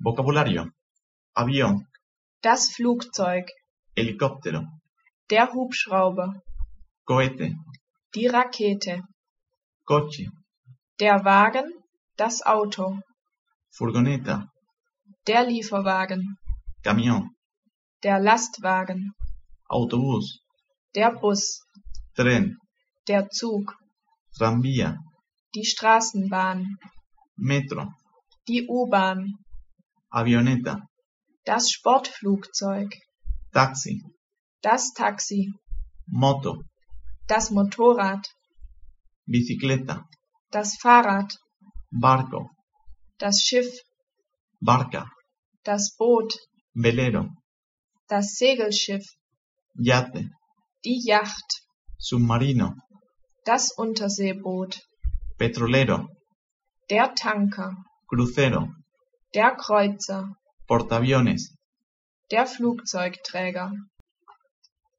Vocabulario: avión, das Flugzeug, helicóptero, der Hubschrauber, cohete, die Rakete, coche, der Wagen, das Auto, furgoneta, der Lieferwagen, camión, der Lastwagen, autobús, der Bus, tren, der Zug, tranvía, die Straßenbahn, metro, die U-Bahn, avioneta, das Sportflugzeug, taxi, das Taxi, moto, das Motorrad, bicicleta, das Fahrrad, barco, das Schiff, barca, das Boot, velero, das Segelschiff, yate, die Yacht, submarino, das Unterseeboot, petrolero, der Tanker, crucero, der Kreuzer, portaaviones. der Flugzeugträger.